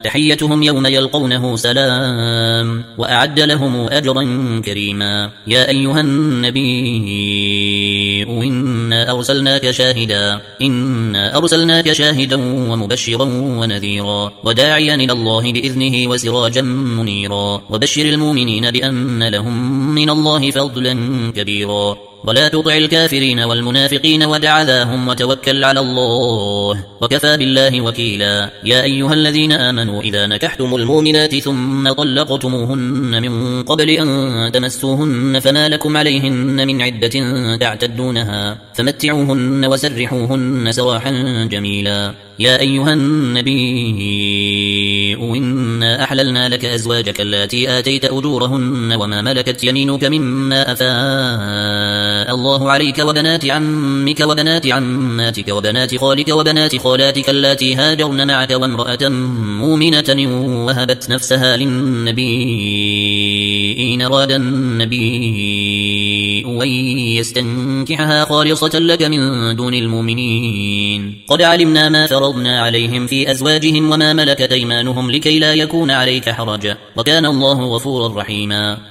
تحيتهم يوم يلقونه سلام وأعد لهم أجرا كريما. يا أيها النبي إنا أرسلناك شاهدا ومبشرا ونذيرا وداعيا إلى الله بإذنه وسراجا منيرا وبشر المؤمنين بأن لهم من الله فضلا كبيرا. ولا تطع الكافرين والمنافقين ودع ذاهم وتوكل على الله وكفى بالله وكيلا. يا أيها الذين آمنوا إذا نكحتم المؤمنات ثم طلقتموهن من قبل أن تمسوهن فما لكم عليهن من عدة تعتدونها فمتعوهن وسرحوهن سراحا جميلا. يا أيها النبي إنا أحللنا لك أزواجك اللاتي آتيت أجورهن وما ملكت يمينك مما أفاء الله عليك وبنات عمك وبنات عماتك وبنات خالك وبنات خالاتك اللاتي هاجرن معك وامرأة مؤمنة وهبت نفسها للنبي إن أراد النبي أن يستنكحها خالصة لك من دون المؤمنين. قد علمنا ما فرضنا عليهم في أزواجهم وما ملكت أيمانهم لكي لا يكون عليك حرج وكان الله غفورا رحيما.